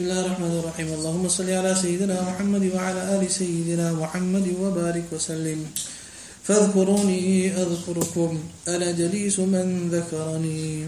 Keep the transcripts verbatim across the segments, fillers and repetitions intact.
بسم الله الرحمن الرحيم. اللهم صل على سيدنا محمد وعلى آل سيدنا محمد وبارك وسلم. فاذكروني أذكركم أنا جليس من ذكرني.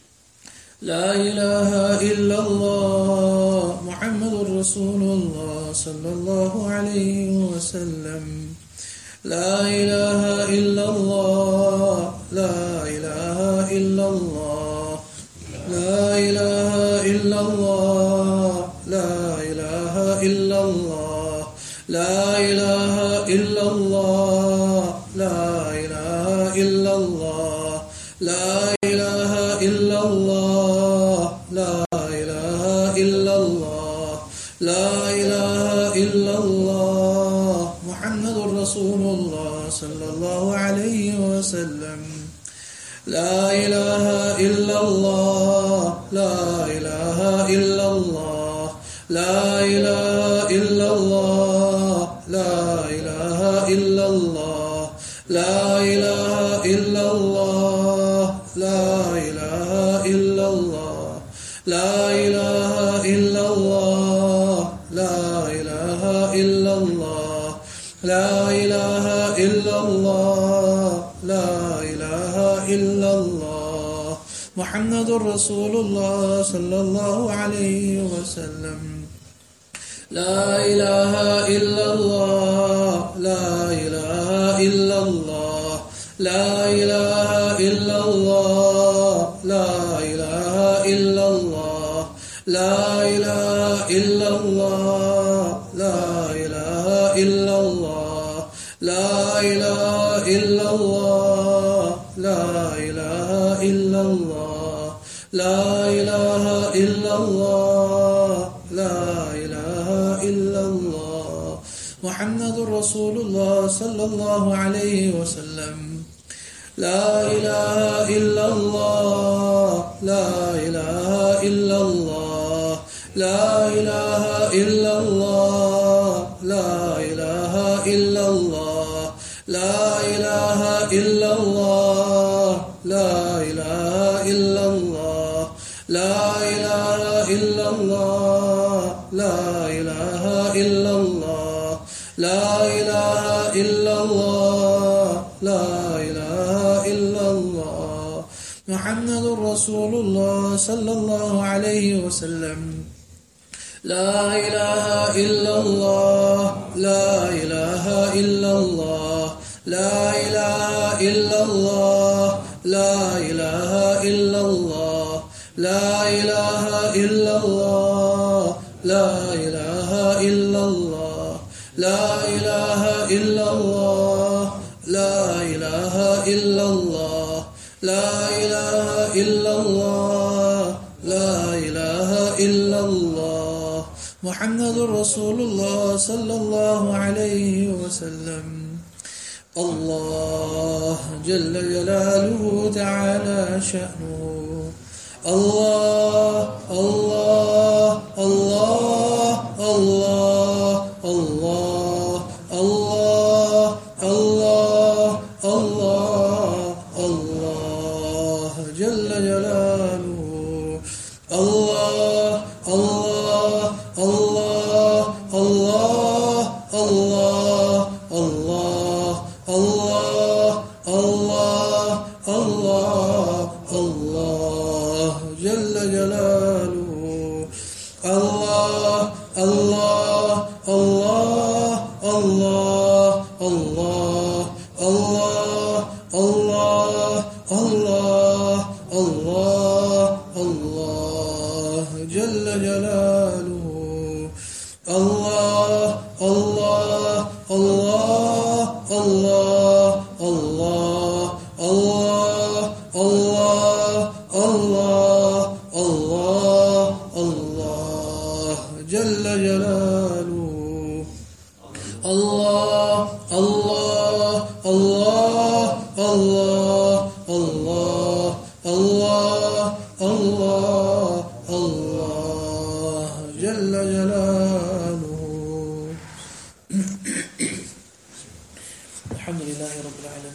لا إله إلا الله محمد رسول الله صلى الله عليه وسلم. لا إله إلا الله لا إله إلا الله لا إله إلا الله لا إله إلا الله لا إله إلا الله لا إله إلا الله لا إله إلا الله لا إله إلا الله لا إله إلا الله محمد رسول الله صلى الله عليه وسلم. لا إله إلا الله لا إله إلا الله لا إله إلا الله لا إله إلا الله لا إله إلا الله لا إله إلا الله لا إله إلا الله لا إله إلا الله لا إله إلا الله لا إله إلا الله محمد رسول الله صلى الله عليه وسلم. لا إله إلا الله لا إله إلا الله لا إله إلا الله لا إله إلا الله لا إله إلا الله لا إله إلا الله لا إله إلا الله لا إله إلا الله لا إله إلا الله لا إله إلا الله محمد رسول الله صلى الله عليه وسلم. لا إله إلا الله لا إله إلا الله لا إله إلا الله لا إله إلا الله لا إله إلا الله لا إله إلا الله لا إله إلا الله لا إله إلا الله لا إله إلا الله لا إله إلا الله محمد رسول الله صلى الله عليه وسلم. لا إله إلا الله لا إله إلا الله لا إله إلا الله لا إله إلا الله لا إله إلا الله لا إله إلا الله لا إله إلا الله لا إله إلا الله لا إله إلا الله لا إله إلا الله محمد رسول الله صلى الله عليه وسلم. الله جل جلاله تعالى شأنه. الله الله الله الله الله الله الله الله الله جل جلاله. الله الله الله الله الله الله الله الله الله الله جل جلاله. الله الله الله الله الله الله الله الله الله الله جل جلاله. الله الله الله الله الله الله الله الله الله الله جل جلاله. الله الله الله الله الله الله الله الله جل جلاله. الحمد لله رب العالمين.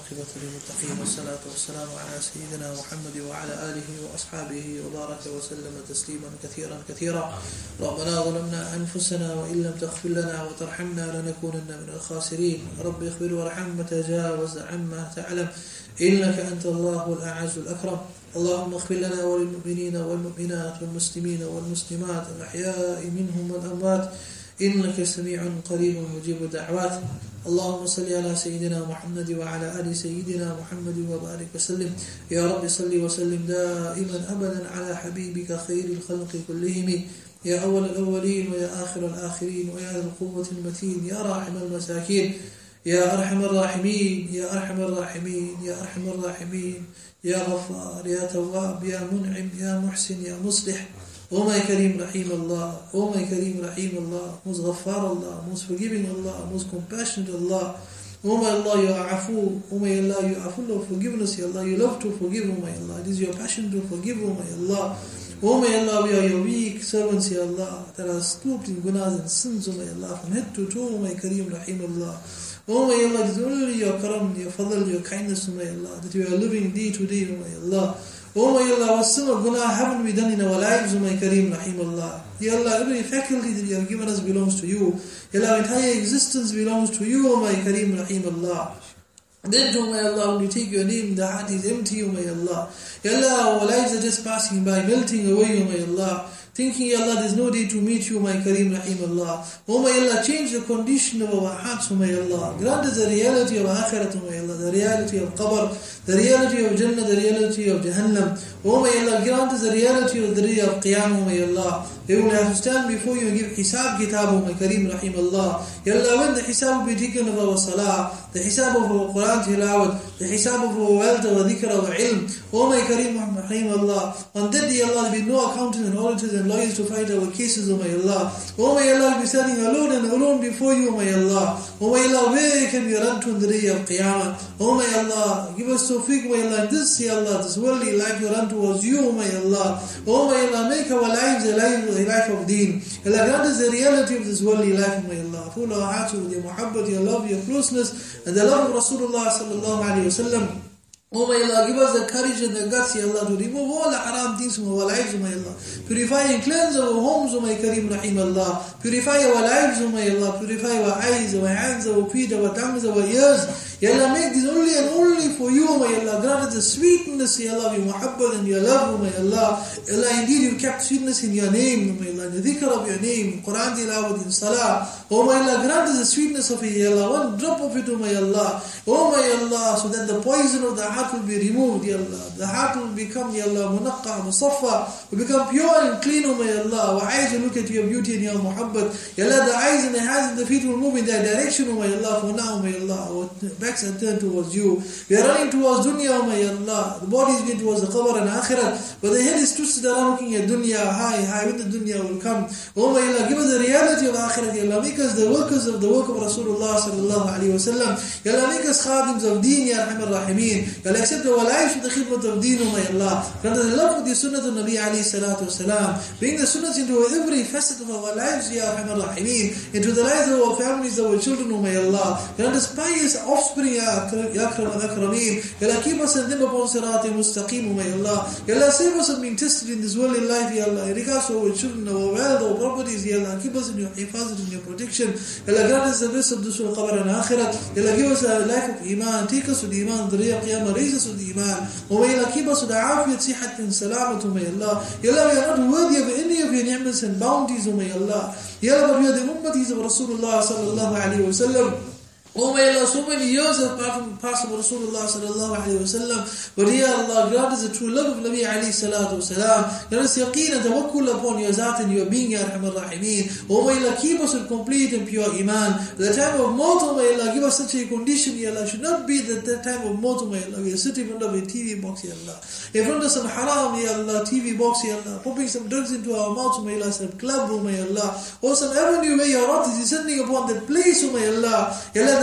والعاقبة للمتقين والصلاة والسلام على سيدنا محمد وعلى آله وأصحابه وبارك وسلم تسليما كثيرا كثيرا. ربنا ظلمنا أنفسنا وإن لم تغفر لنا وترحمنا لنكونن من الخاسرين. رب اغفر وارحم وتجاوز عما تعلم إنك أنت الله الأعز الأكرم. اللهم اغفر لنا وللمؤمنين والمؤمنات والمسلمين والمسلمات الأحياء منهم والأموات إنك سميع قريب مجيب الدعوات. اللهم صل على سيدنا محمد وعلى آل سيدنا محمد وبارك وسلم. يا رب صل وسلم دائما أبدا على حبيبك خير الخلق كلهم، يا أول الأولين ويا آخر الآخرين ويا ذا القوة المتين، يا راحم المساكين، يا أرحم الراحمين، يا أرحم الراحمين، يا أرحم الراحمين، يا غفار، يا تواب، يا منعم، يا محسن، يا مصلح. Oh my Kareem Rahim Allah, oh my Kareem Rahim Allah, most Ghaffar Allah, most forgiving Allah, most compassionate Allah. Oh my Allah, you are Afu, oh my Allah, you are full of forgiveness, Ya Allah, you love to forgive, oh my Allah, it is your passion to forgive, oh my Allah. Oh my Allah, we are your weak servants, Ya Allah, that are stooped in gunas and sins, oh my Allah, from head to toe, oh my Kareem Rahim Allah. Oh my Allah, it is only your karam, your fadl, your kindness, oh my Allah, that we are living day to day, oh my Allah. Oh my Allah, what sin of guna haven't we done in our lives, oh my Kareem Rahim Allah. Ya Allah, every faculty that you have given us belongs to you. Ya Allah, entire existence belongs to you, oh my Kareem Rahim Allah. Then, oh my Allah, when you take your name, the heart is empty, oh my Allah. Ya Allah, our lives are just passing by, melting away, oh my Allah. Thinking, Ya Allah, there's no day to meet you, my Kareem Rahim Allah. Oh my Allah, change the condition of our hearts, oh my Allah. Grant us the reality of Akhirat, oh my Allah, the reality of Qabr, the reality of Jannah, the reality of Jahannam. Oh my Allah, grant us the reality of the day of Qiyamah, oh my Allah. We will have to stand before you and give Hisab Kitab, oh my Kareem Rahim Allah. Ya Allah, when the Hisab will be taken of our Salah, the Hisab of our Quran Tilawat, the Hisab of our wealth, our dhikr, our ilm, oh my Kareem Rahim Allah. On that day, Allah, there will be no accountants and auditors and lawyers to fight our cases, oh my Allah. Oh my Allah, we'll be standing alone and alone before you, oh my Allah. Oh my Allah, where can we run to on the day of Qiyamah? Oh my Allah, give us tawfiq, oh my Allah, this, Ya Allah, this worldly life we run towards you, oh my Allah. Oh my Allah, make our lives a life, a life of deen. Allah, grant us the reality of this worldly life, oh my Allah. Fill our hearts with your muhabbat, your love, your closeness, and the love of Rasulullah sallallahu alayhi wa sallam. Oh my Allah, give us the courage and the guts, Ya Allah, to remove all the haram things from our lives, oh my Allah. Purify and cleanse our homes, oh my Kareem Rahim Allah. Purify our lives, oh my Allah. Purify our eyes, our hands, our feet, our tongues, our ears. Ya Allah, make this only and only for you, oh my Allah. Grant us the sweetness, Ya Allah, your muhabbat and your love, oh my Allah. Allah, indeed you kept sweetness in your name, oh my Allah, in the dhikr of your name, Quran tilawat, in salah. Oh my Allah, grant us the sweetness of it, Ya Allah. One drop of it, oh my Allah. Oh my Allah, so that the poison of the heart will be removed, Ya Allah. The heart will become, Ya Allah, munaqqa, musaffa, will become pure and clean, oh my Allah. Our eyes will look at your beauty and your muhabbat. Ya Allah, the eyes and the hands and the feet will move in that direction, oh my Allah. For now, oh my Allah, our backs are turned towards you. We are running towards dunya, oh my Allah. The body is going towards the qabr and akhirat, but the head is twisted around looking at dunya, high, high, when the dunya will come. Oh my Allah, give us the reality of akhirat, Ya Allah. Make us the workers of the work of Rasulullah sallallahu alayhi wa sallam. Ya Allah, make us khadims of deen, Ya Arhamar Rahimeen. Ya Allah, accept our lives with the khidmat of deen, oh my Allah. Grant us the love with the sunnah of Nabi alayhi salatu wasalam. Bring the sunnahs into every facet of our lives, Ya Arhamar Rahimeen. Into the lives of our families, our children, oh my Allah. Grant us pious offspring, Ya Akram al-Akrameen. Ya Allah, keep us and them upon Sirat al-Mustaqim, oh my Allah. Ya Allah, save us from being tested in this world in life, Ya Allah. In regards to our children, our wealth, our properties, Ya Allah. Keep us in your hifazat, in your protection. Ya Allah, grant us the bliss of this world, qabr and akhirat. Ya Allah, give us a life of iman. Take us to the iman, the day of qiyamah. Raise us with the iman. Oh my Allah, keep us with the afiyat, sihat and salamat, oh my Allah. Ya Allah, we are not worthy of any of your ni'mas and bounties, oh my Allah. Ya Allah, but we are the ummatis of Rasulullah sallallahu alayhi wa sallam. Oh my Allah, so many years have passed of Rasulullah sallallahu alayhi wa sallam. But Ya Allah, grant us the true love of Nabi alayhi salatu wasalam. Grant us yaqeen and tawakkul upon your zat and your being, Ya Arhamar Rahimeen. Oh my Allah, keep us with complete and pure iman. At the time of maut, oh my Allah, give us such a condition, Ya Allah. Should not be that the time of maut, oh my Allah, we are sitting in front of a T V box, Ya Allah. In front of some haram, Ya Allah, T V box, Ya Allah. Popping some drugs into our mouths, oh my Allah. Some club, oh my Allah. Or some avenue where your wrath is descending upon that place, oh my Allah. Ya Allah,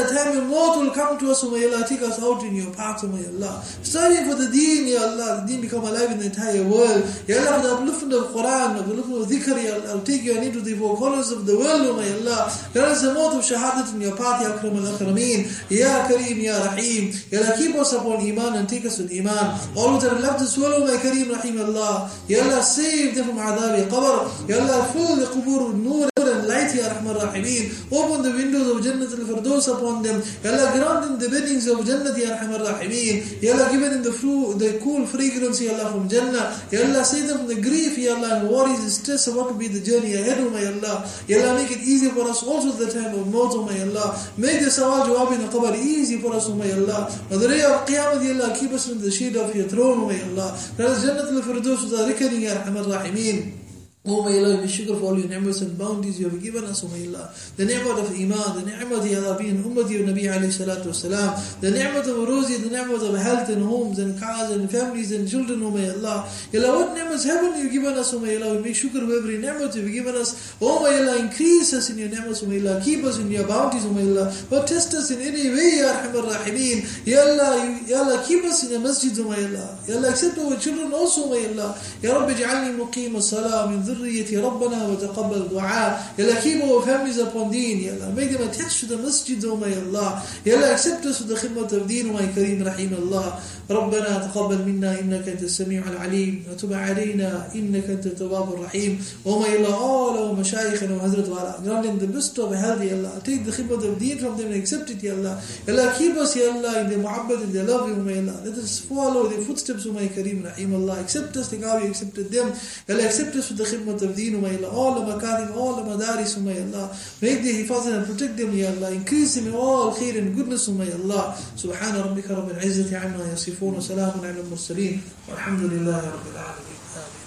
Allah, the time when maut will come to us, O may Allah, take us out in your path, O may Allah. Studying for the deen, Ya Allah, the deen become alive in the entire world. Ya Allah, for the upliftment of Quran, of the upliftment of dhikr, Ya Allah, take your need to the four corners of the world, O may Allah. Ya Allah, the maut of shahadat in your path, Ya Akram al-Akrameen, Ya Kareem, Ya Rahim. Ya Allah, keep us upon Iman and take us with Iman. All who have left this world, O my Kareem, Rahim Allah. Ya Allah, save them from adhab qabr. Ya Allah, fill the qubur with nur and light, Ya Rahman Rahimeen. Open the windows of Jannat al-Firdaus upon them. Ya Allah, grant them the beginnings of Jannat, Ya Rahman Rahimeen. Ya Allah, give them the fruit, the cool fragrance, Ya Allah, from Jannah. Ya Allah, save them from the grief, Ya Allah, and worries and stress of what will be the journey ahead, O my Allah. Ya Allah, make it easy for us also at the time of maut, O my Allah. Make the sawal jawab in the qabr easy for us, O my Allah. On the day of Qiyamah, Ya Allah, keep us in the shade of your throne, O my Allah. Grant us Jannat al-Firdaus with our reckoning, Ya Rahman Rahimeen. Oh my Allah, we sugar for all your ni'mas and bounties you have given us, oh my Allah. The ni'mat of Iman, the ni'mat ya Allah being ummati of Nabi alayhi salatu wasalam, the ni'mat of Rozi, the ni'mat of health and homes and cars and families and children, oh my Allah. Ya Allah, what ni'mats haven't you given us, oh my Allah? We make sugar of every ni'mat you've given us. Oh my Allah, increase us in your ni'mats, oh my Allah. Keep us in your bounties, oh my Allah. But test us in any way, Ya Rahman Rahimeen. Ya Allah, Ya Allah, keep us in the masjid, oh my Allah. Ya Allah, accept our children also, oh my Allah. Ya Rabbi, ja'alni muqim as-salam min ذريتي ربنا وتقبل دعاء. Ya Allah, keep our families upon deen. Ya Allah, make them attached to the masjid, oh my Allah. Ya Allah, accept us with the khidmat of deen, oh my Kareem Rahim Allah. ربنا تقبل منا إنك أنت السميع العليم وتب علينا إنك أنت التواب الرحيم. Oh my Allah, all our mashayikh and our Hazrat Wala, grant them the best of health, Ya Allah. Take the khidmat of deen from them and accept it, Ya Allah. Ya Allah, keep us, Ya Allah, in their muhabbat, in their love, oh my Allah. Let us follow their footsteps, oh my Kareem Rahim Allah. Accept us like how you accepted them. Ya Allah, accept us with the khidmat of deen, oh my Allah. All the makarim, all the madaris, oh my Allah. Make the hifazan and protect them, Ya Allah. Increase them in all khair and goodness, oh my Allah. Subhana rabbika rabbil izzati amma yasifun wa salamun ala al-mursaleen. Walhamdulillahi rabbil alamin.